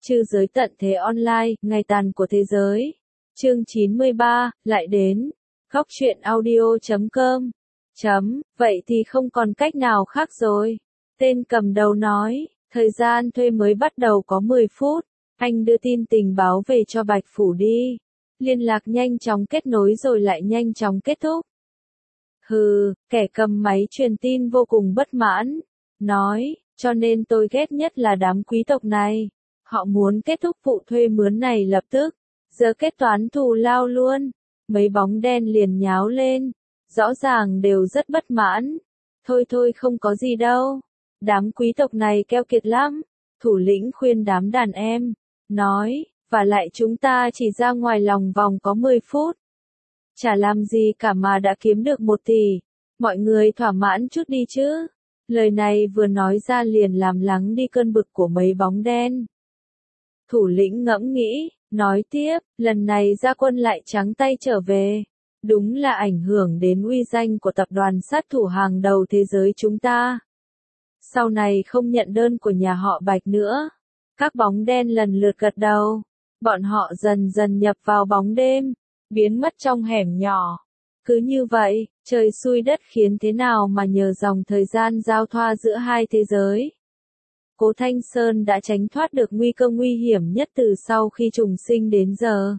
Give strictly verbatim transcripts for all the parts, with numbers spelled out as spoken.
Trư giới tận thế online, ngày tàn của thế giới. Chương chín mươi ba, lại đến. Góc truyện audio chấm com. Chấm, vậy thì không còn cách nào khác rồi. Tên cầm đầu nói, thời gian thuê mới bắt đầu có mười phút. Anh đưa tin tình báo về cho Bạch Phủ đi. Liên lạc nhanh chóng kết nối rồi lại nhanh chóng kết thúc. Hừ, kẻ cầm máy truyền tin vô cùng bất mãn. Nói, cho nên tôi ghét nhất là đám quý tộc này. Họ muốn kết thúc vụ thuê mướn này lập tức. Giờ kết toán thù lao luôn. Mấy bóng đen liền nháo lên. Rõ ràng đều rất bất mãn. Thôi thôi không có gì đâu. Đám quý tộc này keo kiệt lắm. Thủ lĩnh khuyên đám đàn em. Nói, và lại chúng ta chỉ ra ngoài lòng vòng có mười phút. Chả làm gì cả mà đã kiếm được một tỷ. Mọi người thỏa mãn chút đi chứ. Lời này vừa nói ra liền làm lắng đi cơn bực của mấy bóng đen. Thủ lĩnh ngẫm nghĩ, nói tiếp, lần này ra quân lại trắng tay trở về. Đúng là ảnh hưởng đến uy danh của tập đoàn sát thủ hàng đầu thế giới chúng ta. Sau này không nhận đơn của nhà họ Bạch nữa. Các bóng đen lần lượt gật đầu. Bọn họ dần dần nhập vào bóng đêm, biến mất trong hẻm nhỏ. Cứ như vậy, trời xui đất khiến thế nào mà nhờ dòng thời gian giao thoa giữa hai thế giới. Cố Thanh Sơn đã tránh thoát được nguy cơ nguy hiểm nhất từ sau khi trùng sinh đến giờ.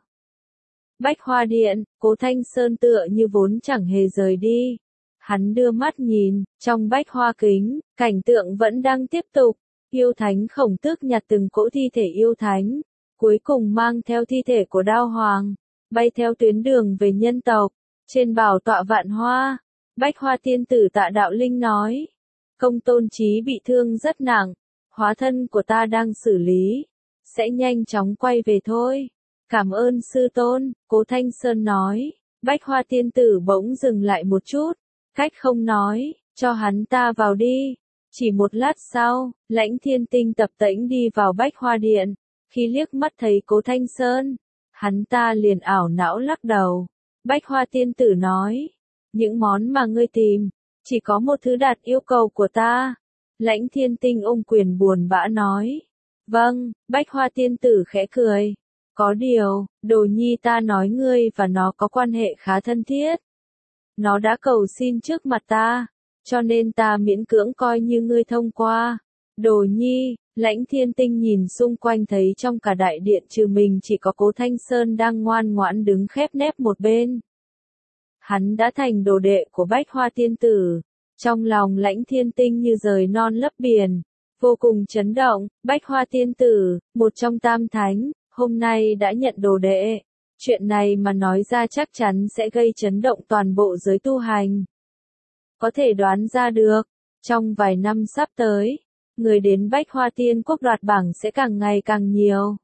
Bách Hoa Điện, Cố Thanh Sơn tựa như vốn chẳng hề rời đi. Hắn đưa mắt nhìn, trong Bách Hoa Kính, cảnh tượng vẫn đang tiếp tục. Yêu Thánh Khổng Tước nhặt từng cỗ thi thể yêu thánh, cuối cùng mang theo thi thể của Đao Hoàng, bay theo tuyến đường về nhân tộc. Trên bảo tọa Vạn Hoa, Bách Hoa Tiên Tử Tạ Đạo Linh nói, Công Tôn Chí bị thương rất nặng, hóa thân của ta đang xử lý, sẽ nhanh chóng quay về thôi. Cảm ơn sư tôn, Cố Thanh Sơn nói. Bách Hoa Tiên Tử bỗng dừng lại một chút, cách không nói, cho hắn ta vào đi. Chỉ một lát sau, Lãnh Thiên Tinh tập tễnh đi vào Bách Hoa Điện. Khi liếc mắt thấy Cố Thanh Sơn, hắn ta liền ảo não lắc đầu. Bách Hoa Tiên Tử nói, những món mà ngươi tìm, chỉ có một thứ đạt yêu cầu của ta. Lãnh Thiên Tinh ôm quyền buồn bã nói, vâng. Bách Hoa Tiên Tử khẽ cười, có điều, Đồ Nhi ta nói ngươi và nó có quan hệ khá thân thiết. Nó đã cầu xin trước mặt ta, cho nên ta miễn cưỡng coi như ngươi thông qua. Đồ Nhi, Lãnh Thiên Tinh nhìn xung quanh thấy trong cả đại điện trừ mình chỉ có Cố Thanh Sơn đang ngoan ngoãn đứng khép nép một bên. Hắn đã thành đồ đệ của Bách Hoa Tiên Tử. Trong lòng Lãnh Thiên Tinh như rời non lấp biển, vô cùng chấn động. Bách Hoa Tiên Tử, một trong tam thánh, hôm nay đã nhận đồ đệ. Chuyện này mà nói ra chắc chắn sẽ gây chấn động toàn bộ giới tu hành. Có thể đoán ra được, trong vài năm sắp tới, người đến Bách Hoa Tiên Quốc đoạt bảng sẽ càng ngày càng nhiều.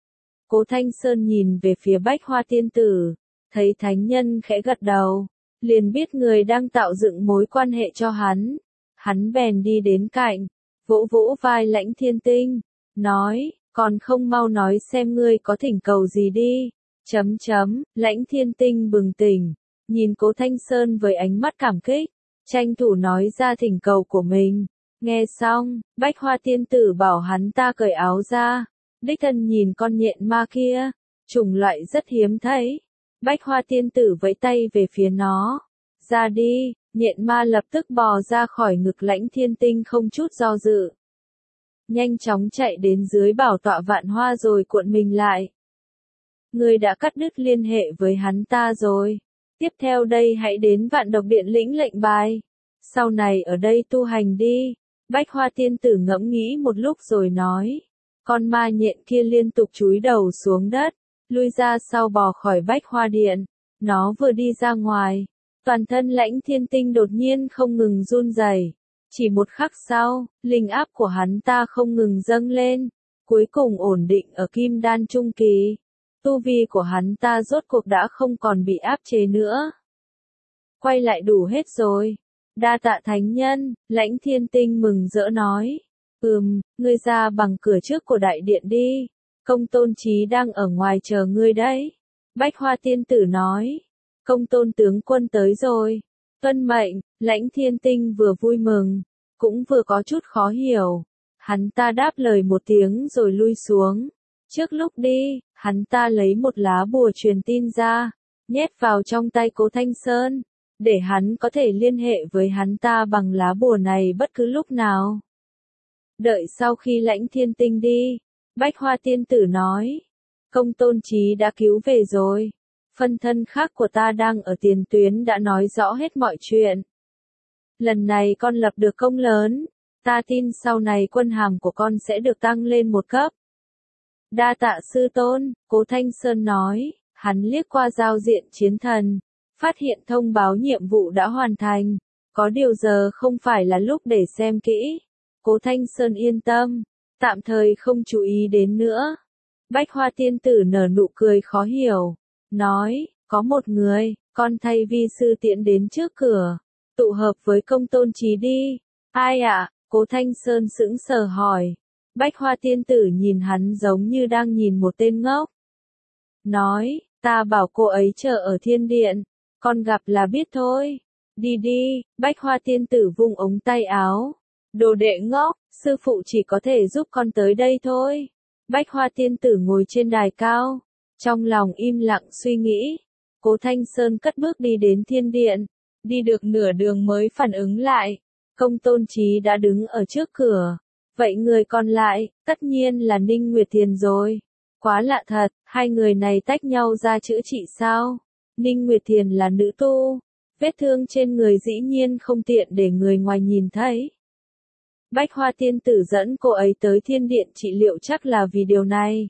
Cố Thanh Sơn nhìn về phía Bách Hoa Tiên Tử, thấy thánh nhân khẽ gật đầu, liền biết người đang tạo dựng mối quan hệ cho hắn. Hắn bèn đi đến cạnh, vỗ vỗ vai Lãnh Thiên Tinh, nói, còn không mau nói xem ngươi có thỉnh cầu gì đi. Chấm chấm, Lãnh Thiên Tinh bừng tỉnh, nhìn Cố Thanh Sơn với ánh mắt cảm kích, tranh thủ nói ra thỉnh cầu của mình. Nghe xong, Bách Hoa Tiên Tử bảo hắn ta cởi áo ra, đích thân nhìn con nhện ma kia, chủng loại rất hiếm thấy. Bách Hoa Tiên Tử vẫy tay về phía nó, ra đi. Nhện ma lập tức bò ra khỏi ngực Lãnh Thiên Tinh không chút do dự. Nhanh chóng chạy đến dưới bảo tọa Vạn Hoa rồi cuộn mình lại. Ngươi đã cắt đứt liên hệ với hắn ta rồi. Tiếp theo đây hãy đến Vạn Độc Điện lĩnh lệnh bài. Sau này ở đây tu hành đi. Bách Hoa Tiên Tử ngẫm nghĩ một lúc rồi nói. Con ma nhện kia liên tục chúi đầu xuống đất, lui ra sau bò khỏi Bách Hoa Điện. Nó vừa đi ra ngoài, toàn thân Lãnh Thiên Tinh đột nhiên không ngừng run rẩy. Chỉ một khắc sau, linh áp của hắn ta không ngừng dâng lên, cuối cùng ổn định ở Kim Đan Trung Kỳ. Tu vi của hắn ta rốt cuộc đã không còn bị áp chế nữa. Quay lại đủ hết rồi. Đa tạ thánh nhân, Lãnh Thiên Tinh mừng rỡ nói. Ừm, ngươi ra bằng cửa trước của đại điện đi. Công Tôn Chí đang ở ngoài chờ ngươi đấy. Bách Hoa Tiên Tử nói. Công Tôn tướng quân tới rồi. Tuân mệnh. Lãnh Thiên Tinh vừa vui mừng, cũng vừa có chút khó hiểu. Hắn ta đáp lời một tiếng rồi lui xuống. Trước lúc đi, hắn ta lấy một lá bùa truyền tin ra, nhét vào trong tay Cố Thanh Sơn, để hắn có thể liên hệ với hắn ta bằng lá bùa này bất cứ lúc nào. Đợi sau khi Lãnh Thiên Tinh đi, Bách Hoa tiên tử nói, Công Tôn Chí đã cứu về rồi. Phân thân khác của ta đang ở tiền tuyến đã nói rõ hết mọi chuyện. Lần này con lập được công lớn, ta tin sau này quân hàm của con sẽ được tăng lên một cấp. Đa tạ sư tôn, Cố Thanh Sơn nói, hắn liếc qua giao diện chiến thần, phát hiện thông báo nhiệm vụ đã hoàn thành, có điều giờ không phải là lúc để xem kỹ. Cố Thanh Sơn yên tâm, tạm thời không chú ý đến nữa. Bách Hoa tiên tử nở nụ cười khó hiểu, nói, có một người, con thay vi sư tiễn đến trước cửa, tụ hợp với Công Tôn Chí đi. Ai ạ? À? Cố Thanh Sơn sững sờ hỏi. Bách Hoa tiên tử nhìn hắn giống như đang nhìn một tên ngốc. Nói, ta bảo cô ấy chờ ở thiên điện, con gặp là biết thôi. Đi đi, Bách Hoa tiên tử vung ống tay áo. Đồ đệ ngốc, sư phụ chỉ có thể giúp con tới đây thôi. Bách Hoa tiên tử ngồi trên đài cao, trong lòng im lặng suy nghĩ. Cố Thanh Sơn cất bước đi đến thiên điện, đi được nửa đường mới phản ứng lại. Công Tôn Chí đã đứng ở trước cửa. Vậy người còn lại, tất nhiên là Ninh Nguyệt Thiền rồi. Quá lạ thật, hai người này tách nhau ra chữa trị sao? Ninh Nguyệt Thiền là nữ tu, vết thương trên người dĩ nhiên không tiện để người ngoài nhìn thấy. Bách Hoa tiên tử dẫn cô ấy tới thiên điện trị liệu chắc là vì điều này.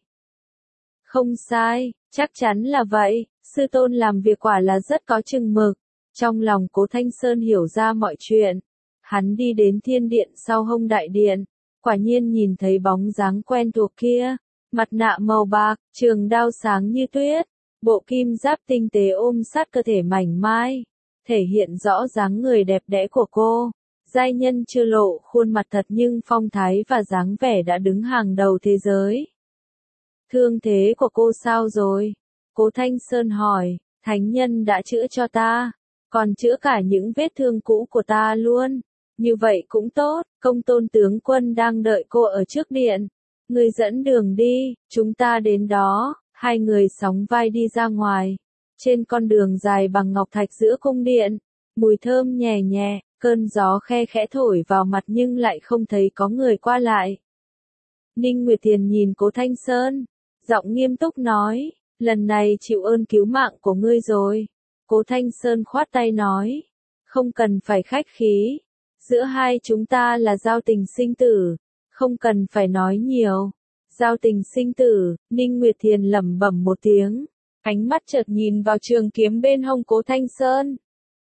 Không sai, chắc chắn là vậy, sư tôn làm việc quả là rất có chừng mực. Trong lòng Cố Thanh Sơn hiểu ra mọi chuyện. Hắn đi đến thiên điện sau hông đại điện, quả nhiên nhìn thấy bóng dáng quen thuộc kia. Mặt nạ màu bạc, trường đao sáng như tuyết, bộ kim giáp tinh tế ôm sát cơ thể mảnh mai, thể hiện rõ dáng người đẹp đẽ của cô. Giai nhân chưa lộ khuôn mặt thật nhưng phong thái và dáng vẻ đã đứng hàng đầu thế giới. Thương thế của cô sao rồi? Cố Thanh Sơn hỏi, thánh nhân đã chữa cho ta, còn chữa cả những vết thương cũ của ta luôn. Như vậy cũng tốt, Công Tôn tướng quân đang đợi cô ở trước điện. Người dẫn đường đi, chúng ta đến đó. Hai người sóng vai đi ra ngoài. Trên con đường dài bằng ngọc thạch giữa cung điện, mùi thơm nhẹ nhẹ, cơn gió khe khẽ thổi vào mặt nhưng lại không thấy có người qua lại. Ninh Nguyệt Thiền nhìn Cố Thanh Sơn, giọng nghiêm túc nói, lần này chịu ơn cứu mạng của ngươi rồi. Cố Thanh Sơn khoát tay nói, không cần phải khách khí. Giữa hai chúng ta là giao tình sinh tử, không cần phải nói nhiều. Giao tình sinh tử, Ninh Nguyệt Thiền lẩm bẩm một tiếng, ánh mắt chợt nhìn vào trường kiếm bên hông Cố Thanh Sơn.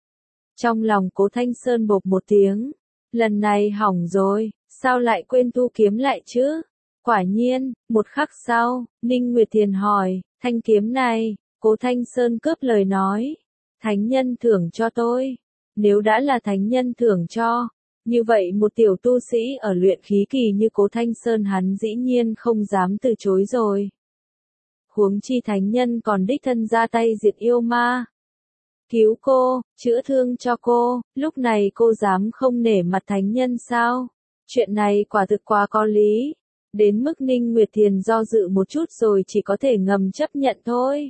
Trong lòng Cố Thanh Sơn bộp một tiếng, lần này hỏng rồi, sao lại quên thu kiếm lại chứ? Quả nhiên, một khắc sau, Ninh Nguyệt Thiền hỏi, thanh kiếm này, Cố Thanh Sơn cướp lời nói, thánh nhân thưởng cho tôi. Nếu đã là thánh nhân thưởng cho, như vậy một tiểu tu sĩ ở luyện khí kỳ như Cố Thanh Sơn hắn dĩ nhiên không dám từ chối rồi. Huống chi thánh nhân còn đích thân ra tay diệt yêu ma. Cứu cô, chữa thương cho cô, lúc này cô dám không nể mặt thánh nhân sao? Chuyện này quả thực quá có lý. Đến mức Ninh Nguyệt Thiền do dự một chút rồi chỉ có thể ngầm chấp nhận thôi.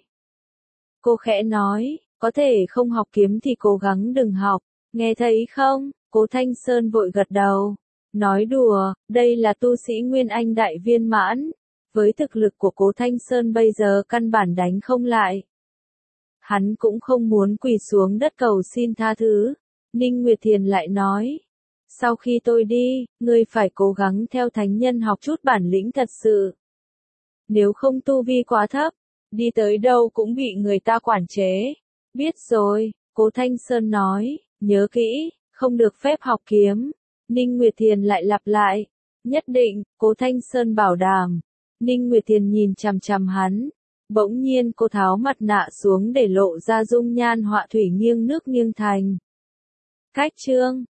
Cô khẽ nói, có thể không học kiếm thì cố gắng đừng học, nghe thấy không? Cố Thanh Sơn vội gật đầu. Nói đùa, đây là tu sĩ Nguyên Anh đại viên mãn. Với thực lực của Cố Thanh Sơn bây giờ căn bản đánh không lại. Hắn cũng không muốn quỳ xuống đất cầu xin tha thứ. Ninh Nguyệt Thiền lại nói. Sau khi tôi đi, ngươi phải cố gắng theo thánh nhân học chút bản lĩnh thật sự. Nếu không tu vi quá thấp, đi tới đâu cũng bị người ta quản chế. Biết rồi, Cố Thanh Sơn nói, nhớ kỹ, không được phép học kiếm. Ninh Nguyệt Thiền lại lặp lại. Nhất định, Cố Thanh Sơn bảo đảm. Ninh Nguyệt Thiền nhìn chằm chằm hắn. Bỗng nhiên cô tháo mặt nạ xuống để lộ ra dung nhan họa thủy nghiêng nước nghiêng thành. Cách chương